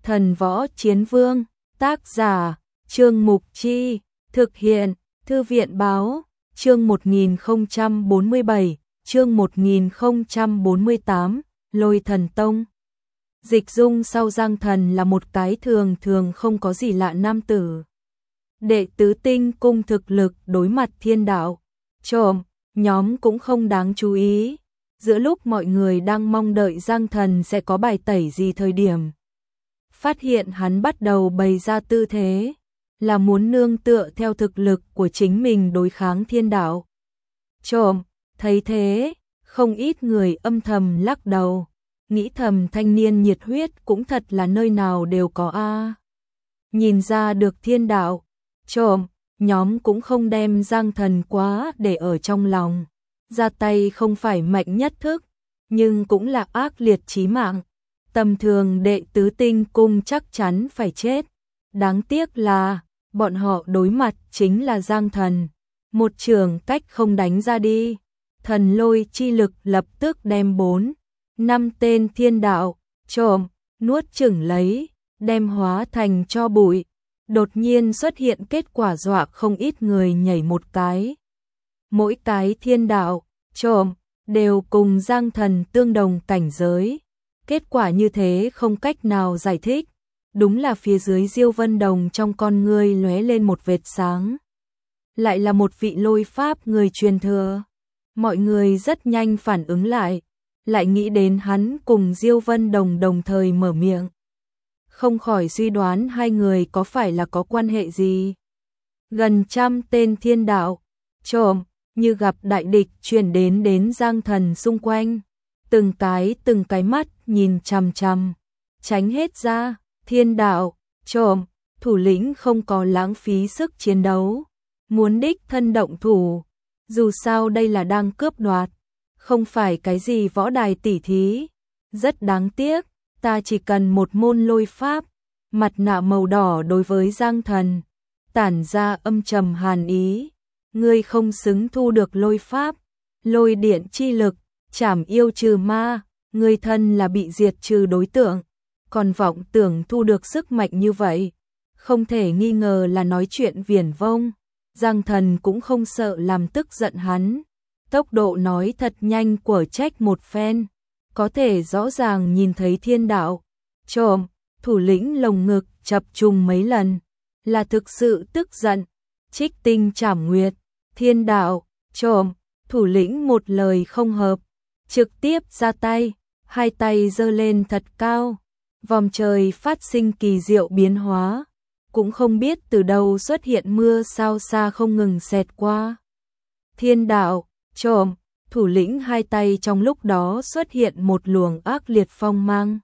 Thần Võ Chiến Vương, tác giả, Trương Mục Chi, thực hiện, Thư viện Báo, chương 1047, chương 1048, Lôi Thần Tông. Dịch dung sau Giang Thần là một cái thường thường không có gì lạ nam tử. Đệ tứ tinh cung thực lực đối mặt thiên đạo, trộm, nhóm cũng không đáng chú ý. Giữa lúc mọi người đang mong đợi Giang Thần sẽ có bài tẩy gì thời điểm, phát hiện hắn bắt đầu bày ra tư thế, là muốn nương tựa theo thực lực của chính mình đối kháng thiên đạo. Trộm, thấy thế, không ít người âm thầm lắc đầu, nghĩ thầm thanh niên nhiệt huyết cũng thật là nơi nào đều có a. Nhìn ra được thiên đạo, trộm, nhóm cũng không đem Giang Thần quá để ở trong lòng. Ra tay không phải mạnh nhất thức, nhưng cũng là ác liệt chí mạng. Tầm thường đệ tứ tinh cung chắc chắn phải chết. Đáng tiếc là, bọn họ đối mặt chính là Giang Thần. Một trường cách không đánh ra đi. Thần lôi chi lực lập tức đem 4-5 tên thiên đạo, trộm, nuốt chửng lấy, đem hóa thành tro bụi. Đột nhiên xuất hiện kết quả dọa không ít người nhảy một cái. Mỗi cái thiên đạo, trộm, đều cùng Giang Thần tương đồng cảnh giới. Kết quả như thế không cách nào giải thích. Đúng là phía dưới Diêu Vân Đồng trong con ngươi lóe lên một vệt sáng. Lại là một vị lôi pháp người truyền thừa. Mọi người rất nhanh phản ứng lại nghĩ đến hắn cùng Diêu Vân Đồng đồng thời mở miệng. Không khỏi suy đoán hai người có phải là có quan hệ gì. Gần 100 tên thiên đạo, trộm, như gặp đại địch truyền đến Giang Thần xung quanh. Từng cái mắt nhìn chằm chằm, tránh hết ra, thiên đạo, trộm, thủ lĩnh không có lãng phí sức chiến đấu. Muốn đích thân động thủ, dù sao đây là đang cướp đoạt, không phải cái gì võ đài tỉ thí. Rất đáng tiếc, ta chỉ cần một môn lôi pháp. Mặt nạ màu đỏ đối với Giang Thần, tản ra âm trầm hàn ý. Ngươi không xứng thu được lôi pháp, lôi điện chi lực, trảm yêu trừ ma, ngươi thân là bị diệt trừ đối tượng, còn vọng tưởng thu được sức mạnh như vậy, không thể nghi ngờ là nói chuyện viển vông. Giang Thần cũng không sợ làm tức giận hắn, tốc độ nói thật nhanh của trách một phen, có thể rõ ràng nhìn thấy thiên đạo, trộm, thủ lĩnh lồng ngực chập trùng mấy lần, là thực sự tức giận. Trích tinh trảm nguyệt, thiên đạo, trộm, thủ lĩnh một lời không hợp, trực tiếp ra tay, hai tay giơ lên thật cao, vòm trời phát sinh kỳ diệu biến hóa, cũng không biết từ đâu xuất hiện mưa sao xa không ngừng xẹt qua. Thiên đạo, trộm, thủ lĩnh hai tay trong lúc đó xuất hiện một luồng ác liệt phong mang.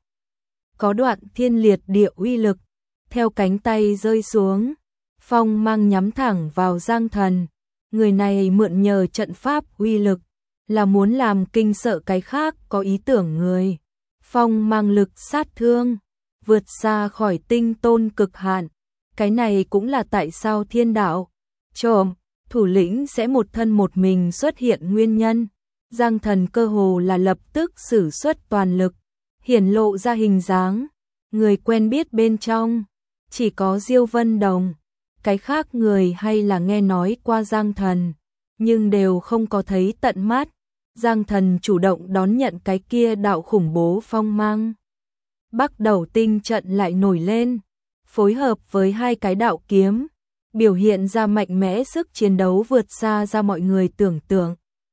Có đoạn thiên liệt địa uy lực, theo cánh tay rơi xuống, phong mang nhắm thẳng vào Giang Thần. Người này mượn nhờ trận pháp uy lực, là muốn làm kinh sợ cái khác có ý tưởng người. Phong mang lực sát thương, vượt xa khỏi tinh tôn cực hạn. Cái này cũng là tại sao thiên đạo, trộm, thủ lĩnh sẽ một thân một mình xuất hiện nguyên nhân. Giang Thần cơ hồ là lập tức sử xuất toàn lực, hiển lộ ra hình dáng. Người quen biết bên trong, chỉ có Diêu Vân Đồng. Cái khác người hay là nghe nói qua Giang Thần, nhưng đều không có thấy tận mắt. Giang Thần chủ động đón nhận cái kia đạo khủng bố phong mang. Bắc Đầu tinh trận lại nổi lên, phối hợp với hai cái đạo kiếm, biểu hiện ra mạnh mẽ sức chiến đấu vượt xa ra mọi người tưởng tượng.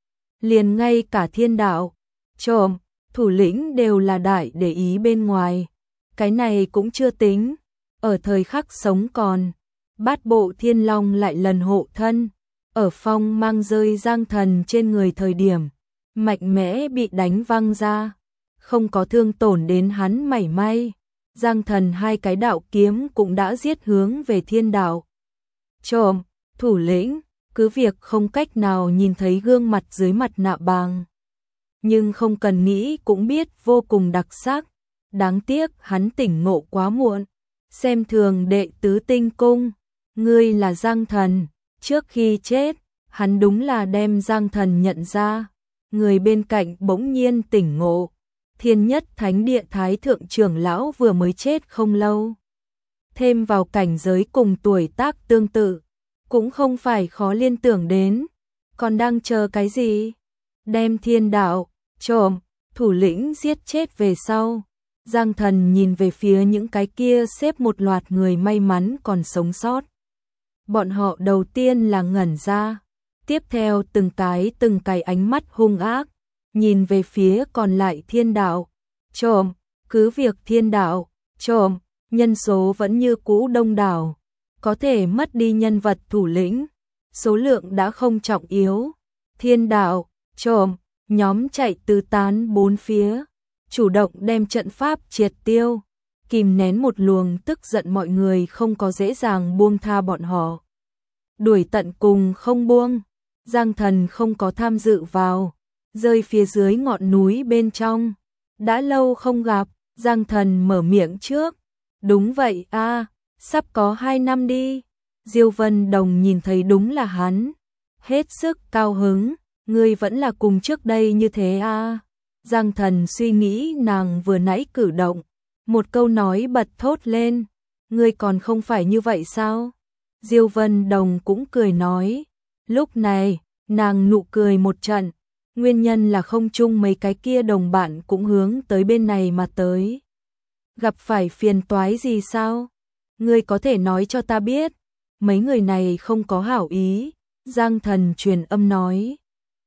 Liền ngay cả thiên đạo, trộm, thủ lĩnh đều là đại để ý bên ngoài. Cái này cũng chưa tính, ở thời khắc sống còn, Bát Bộ Thiên Long lại lần hộ thân, ở phong mang rơi Giang Thần trên người thời điểm, mạnh mẽ bị đánh văng ra, không có thương tổn đến hắn mảy may. Giang Thần hai cái đạo kiếm cũng đã giết hướng về thiên đạo, trộm, thủ lĩnh, cứ việc không cách nào nhìn thấy gương mặt dưới mặt nạ bàng, nhưng không cần nghĩ cũng biết vô cùng đặc sắc. Đáng tiếc hắn tỉnh ngộ quá muộn, xem thường đệ tứ tinh cung. Ngươi là Giang Thần. Trước khi chết, hắn đúng là đem Giang Thần nhận ra. Người bên cạnh bỗng nhiên tỉnh ngộ, Thiên Nhất Thánh Địa Thái Thượng trưởng lão vừa mới chết không lâu. Thêm vào cảnh giới cùng tuổi tác tương tự, cũng không phải khó liên tưởng đến. Còn đang chờ cái gì? Đem thiên đạo, trộm, thủ lĩnh giết chết về sau. Giang Thần nhìn về phía những cái kia xếp một loạt người may mắn còn sống sót. Bọn họ đầu tiên là ngẩn ra, tiếp theo từng cái ánh mắt hung ác, nhìn về phía còn lại thiên đạo, trộm, cứ việc thiên đạo, trộm, nhân số vẫn như cũ đông đảo, có thể mất đi nhân vật thủ lĩnh, số lượng đã không trọng yếu. Thiên đạo, trộm, nhóm chạy tứ tán bốn phía, chủ động đem trận pháp triệt tiêu, kìm nén một luồng tức giận mọi người không có dễ dàng buông tha bọn họ. Đuổi tận cùng không buông, Giang Thần không có tham dự vào, rơi phía dưới ngọn núi bên trong. Đã lâu không gặp, Giang Thần mở miệng trước. Đúng vậy a, sắp có 2 năm đi. Diêu Vân Đồng nhìn thấy đúng là hắn, hết sức cao hứng, ngươi vẫn là cùng trước đây như thế a. Giang Thần suy nghĩ nàng vừa nãy cử động, một câu nói bật thốt lên, ngươi còn không phải như vậy sao? Diêu Vân Đồng cũng cười nói, lúc này, nàng nụ cười một trận, nguyên nhân là không chung mấy cái kia đồng bạn cũng hướng tới bên này mà tới. Gặp phải phiền toái gì sao? Ngươi có thể nói cho ta biết, mấy người này không có hảo ý, Giang Thần truyền âm nói.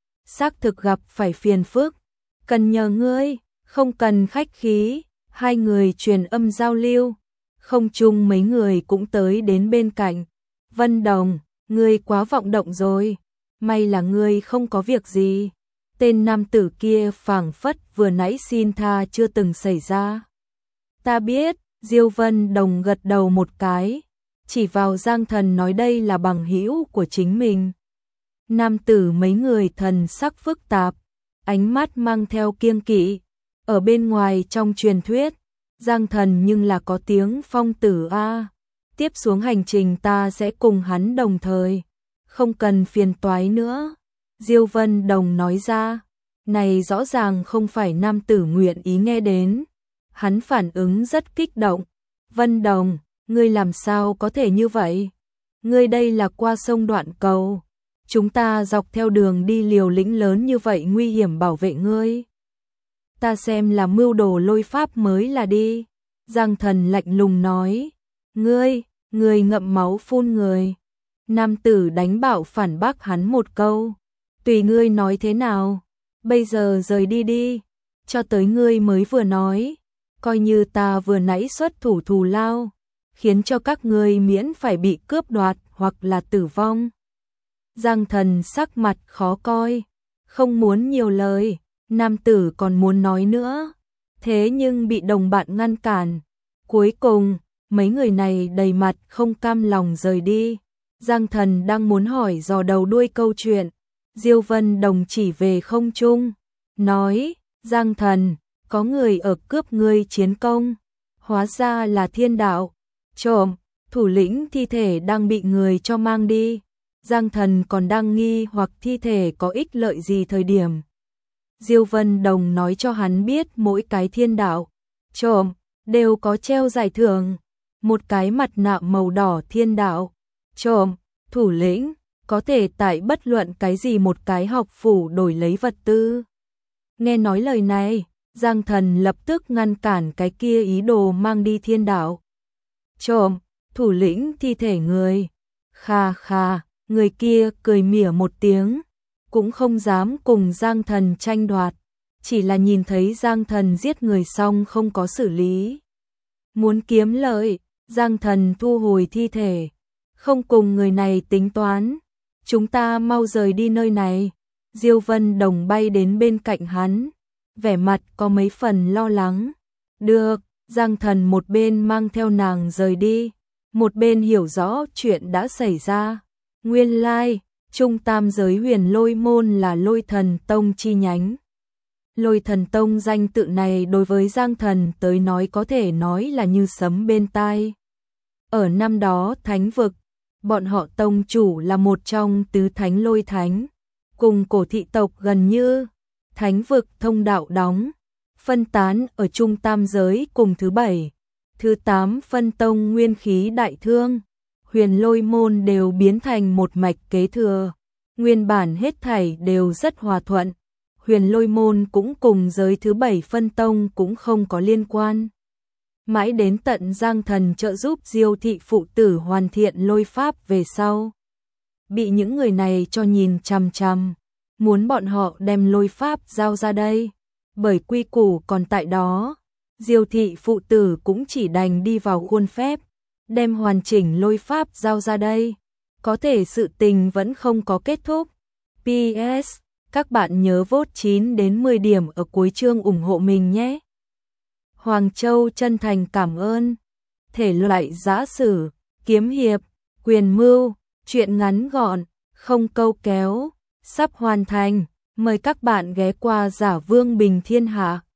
Xác thực gặp phải phiền phức, cần nhờ ngươi, không cần khách khí, hai người truyền âm giao lưu, không chung mấy người cũng tới đến bên cạnh. Vân Đồng, ngươi quá vọng động rồi, may là ngươi không có việc gì. Tên nam tử kia phảng phất vừa nãy xin tha chưa từng xảy ra. Ta biết, Diêu Vân Đồng gật đầu một cái, chỉ vào Giang Thần nói đây là bằng hữu của chính mình. Nam tử mấy người thần sắc phức tạp, ánh mắt mang theo kiêng kỵ, ở bên ngoài trong truyền thuyết, Giang Thần nhưng là có tiếng phong tử a. Tiếp xuống hành trình ta sẽ cùng hắn đồng thời, không cần phiền toái nữa. Diêu Vân Đồng nói ra, này rõ ràng không phải nam tử nguyện ý nghe đến. Hắn phản ứng rất kích động. Vân Đồng, ngươi làm sao có thể như vậy? Ngươi đây là qua sông đoạn cầu. Chúng ta dọc theo đường đi liều lĩnh lớn như vậy nguy hiểm bảo vệ ngươi. Ta xem là mưu đồ lôi pháp mới là đi. Giang Thần lạnh lùng nói. Ngươi ngậm máu phun người. Nam tử đánh bạo phản bác hắn một câu. Tùy ngươi nói thế nào. Bây giờ rời đi đi. Cho tới ngươi mới vừa nói. Coi như ta vừa nãy xuất thủ thù lao, khiến cho các ngươi miễn phải bị cướp đoạt hoặc là tử vong. Giang Thần sắc mặt khó coi, không muốn nhiều lời, nam tử còn muốn nói nữa, thế nhưng bị đồng bạn ngăn cản. Cuối cùng, mấy người này đầy mặt không cam lòng rời đi. Giang Thần đang muốn hỏi dò đầu đuôi câu chuyện, Diêu Vân Đồng chỉ về không trung, nói, Giang Thần, có người ở cướp ngươi chiến công, hóa ra là thiên đạo, trộm, thủ lĩnh thi thể đang bị người cho mang đi. Giang Thần còn đang nghi hoặc thi thể có ích lợi gì thời điểm. Diêu Vân Đồng nói cho hắn biết mỗi cái thiên đạo, trộm, đều có treo giải thưởng. Một cái mặt nạ màu đỏ thiên đạo, trộm, thủ lĩnh, có thể tại bất luận cái gì một cái học phủ đổi lấy vật tư. Nghe nói lời này, Giang Thần lập tức ngăn cản cái kia ý đồ mang đi thiên đạo. Trộm, thủ lĩnh thi thể người. Kha kha, người kia cười mỉa một tiếng, cũng không dám cùng Giang Thần tranh đoạt, chỉ là nhìn thấy Giang Thần giết người xong không có xử lý. Muốn kiếm lợi, Giang Thần thu hồi thi thể, không cùng người này tính toán. Chúng ta mau rời đi nơi này. Diêu Vân Đồng bay đến bên cạnh hắn, vẻ mặt có mấy phần lo lắng. Được, Giang Thần một bên mang theo nàng rời đi, một bên hiểu rõ chuyện đã xảy ra. Nguyên lai, Trung Tam giới Huyền Lôi môn là Lôi Thần Tông chi nhánh. Lôi Thần Tông danh tự này đối với Giang Thần tới nói có thể nói là như sấm bên tai. Ở năm đó Thánh vực, bọn họ tông chủ là một trong tứ thánh lôi thánh, cùng cổ thị tộc gần như. Thánh vực thông đạo đóng, phân tán ở trung tam giới cùng thứ 7, thứ 8 phân tông nguyên khí đại thương, Huyền Lôi môn đều biến thành một mạch kế thừa. Nguyên bản hết thảy đều rất hòa thuận, Huyền Lôi môn cũng cùng giới thứ 7 phân tông cũng không có liên quan. Mãi đến tận Giang Thần trợ giúp Diêu thị phụ tử hoàn thiện lôi pháp về sau, bị những người này cho nhìn chằm chằm, muốn bọn họ đem lôi pháp giao ra đây. Bởi quy củ còn tại đó, Diêu thị phụ tử cũng chỉ đành đi vào khuôn phép, đem hoàn chỉnh lôi pháp giao ra đây. Có thể sự tình vẫn không có kết thúc. PS, các bạn nhớ vote 9 đến 10 điểm ở cuối chương ủng hộ mình nhé. Hoàng Châu chân thành cảm ơn. Thể loại giã sử, kiếm hiệp, quyền mưu, truyện ngắn gọn, không câu kéo, sắp hoàn thành. Mời các bạn ghé qua Giả Vương Bình Thiên Hạ.